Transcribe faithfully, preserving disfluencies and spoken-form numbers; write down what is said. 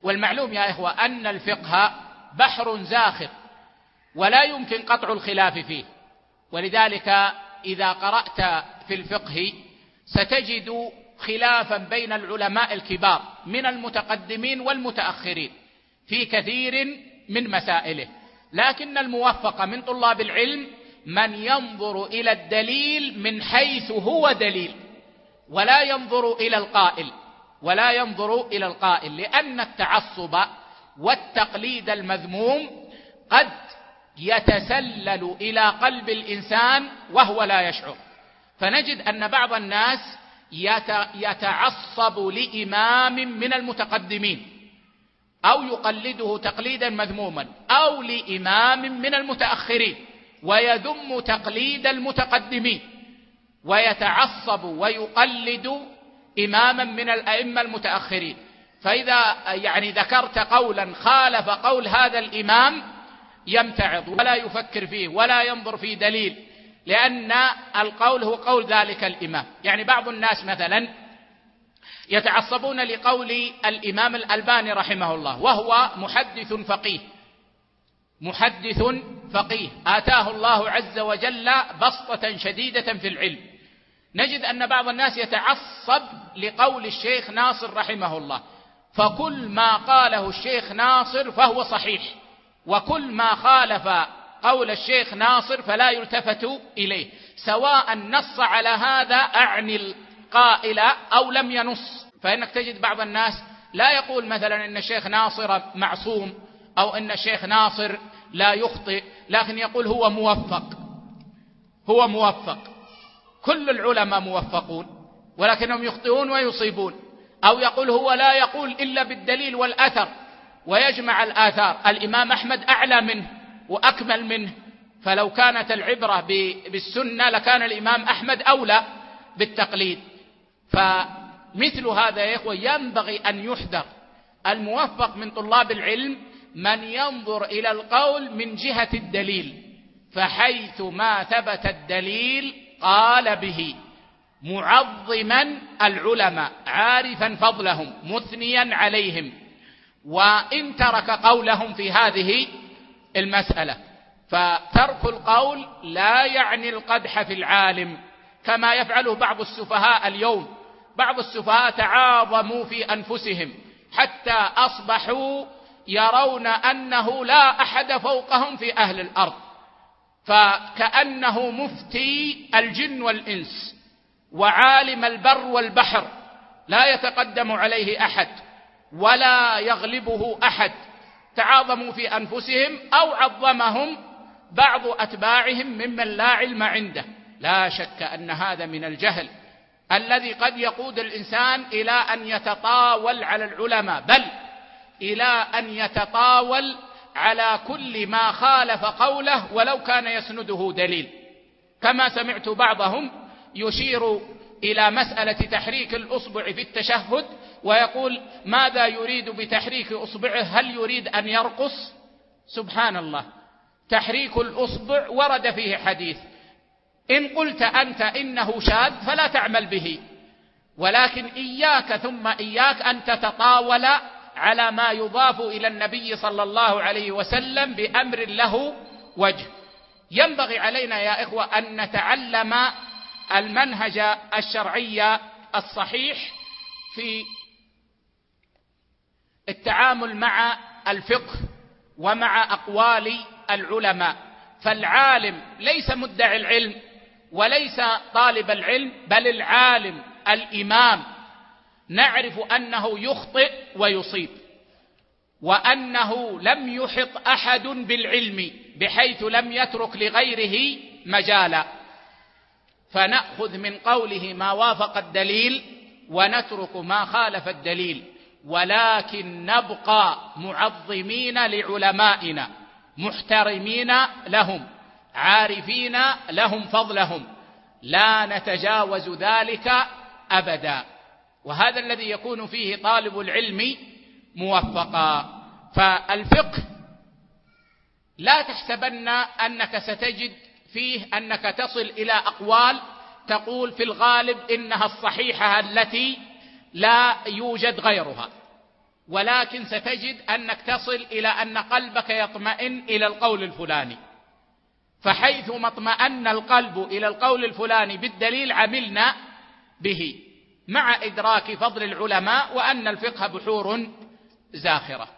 والمعلوم يا إخوة أن الفقه بحر زاخر ولا يمكن قطع الخلاف فيه، ولذلك إذا قرأت في الفقه ستجد خلافا بين العلماء الكبار من المتقدمين والمتأخرين في كثير من مسائله، لكن الموفق من طلاب العلم من ينظر إلى الدليل من حيث هو دليل، ولا ينظر إلى القائل ولا ينظر إلى القائل لأن التعصب والتقليد المذموم قد يتسلل إلى قلب الإنسان وهو لا يشعر. فنجد أن بعض الناس يتعصب لإمام من المتقدمين أو يقلده تقليدا مذموما، أو لإمام من المتأخرين ويذم تقليد المتقدمين، ويتعصب ويقلد إماما من الأئمة المتأخرين. فإذا يعني ذكرت قولا خالف قول هذا الإمام يمتعض ولا يفكر فيه ولا ينظر في دليل، لأن القول هو قول ذلك الإمام. يعني بعض الناس مثلا يتعصبون لقول الإمام الألباني رحمه الله، وهو محدث فقيه محدث فقيه آتاه الله عز وجل بسطة شديدة في العلم. نجد أن بعض الناس يتعصب لقول الشيخ ناصر رحمه الله، فكل ما قاله الشيخ ناصر فهو صحيح، وكل ما خالف قول الشيخ ناصر فلا يلتفت إليه، سواء نص على هذا أعني القائل أو لم ينص. فإنك تجد بعض الناس لا يقول مثلا إن الشيخ ناصر معصوم أو إن الشيخ ناصر لا يخطئ، لكن يقول هو موفق هو موفق كل العلماء موفقون ولكنهم يخطئون ويصيبون. أو يقول هو لا يقول إلا بالدليل والأثر ويجمع الآثار. الإمام أحمد أعلى منه وأكمل منه، فلو كانت العبرة بالسنة لكان الإمام أحمد أولى بالتقليد. فمثل هذا يا إخوة ينبغي أن يحذر. الموفق من طلاب العلم من ينظر إلى القول من جهة الدليل، فحيث ما ثبت الدليل قال به، معظما العلماء عارفا فضلهم مثنيا عليهم، وإن ترك قولهم في هذه المسألة. فترك القول لا يعني القدح في العالم كما يفعله بعض السفهاء اليوم. بعض السفهاء تعاظموا في أنفسهم حتى أصبحوا يرون أنه لا أحد فوقهم في أهل الأرض، فكأنه مفتي الجن والإنس وعالم البر والبحر، لا يتقدم عليه أحد ولا يغلبه أحد. تعاظموا في أنفسهم أو عظمهم بعض أتباعهم ممن لا علم عنده. لا شك أن هذا من الجهل الذي قد يقود الإنسان إلى أن يتطاول على العلماء، بل إلى أن يتطاول على كل ما خالف قوله ولو كان يسنده دليل. كما سمعت بعضهم يشير إلى مسألة تحريك الأصبع في التشهد ويقول ماذا يريد بتحريك أصبعه؟ هل يريد أن يرقص؟ سبحان الله، تحريك الأصبع ورد فيه حديث، إن قلت أنت إنه شاذ فلا تعمل به، ولكن إياك ثم إياك أن تتطاول على ما يضاف إلى النبي صلى الله عليه وسلم بأمر له وجه. ينبغي علينا يا إخوة أن نتعلم المنهج الشرعي الصحيح في التعامل مع الفقه ومع أقوال العلماء. فالعالم ليس مدعي العلم وليس طالب العلم، بل العالم الإمام نعرف أنه يخطئ ويصيب، وأنه لم يحط أحد بالعلم بحيث لم يترك لغيره مجالا، فنأخذ من قوله ما وافق الدليل ونترك ما خالف الدليل، ولكن نبقى معظمين لعلمائنا محترمين لهم عارفين لهم فضلهم، لا نتجاوز ذلك أبدا. وهذا الذي يكون فيه طالب العلم موفقا. فالفقه لا تحسبن أنك ستجد فيه أنك تصل إلى أقوال تقول في الغالب إنها الصحيحة التي لا يوجد غيرها. ولكن ستجد أنك تصل إلى أن قلبك يطمئن إلى القول الفلاني، فحيثما اطمأن القلب إلى القول الفلاني بالدليل عملنا به، مع إدراك فضل العلماء وأن الفقه بحور زاخرة.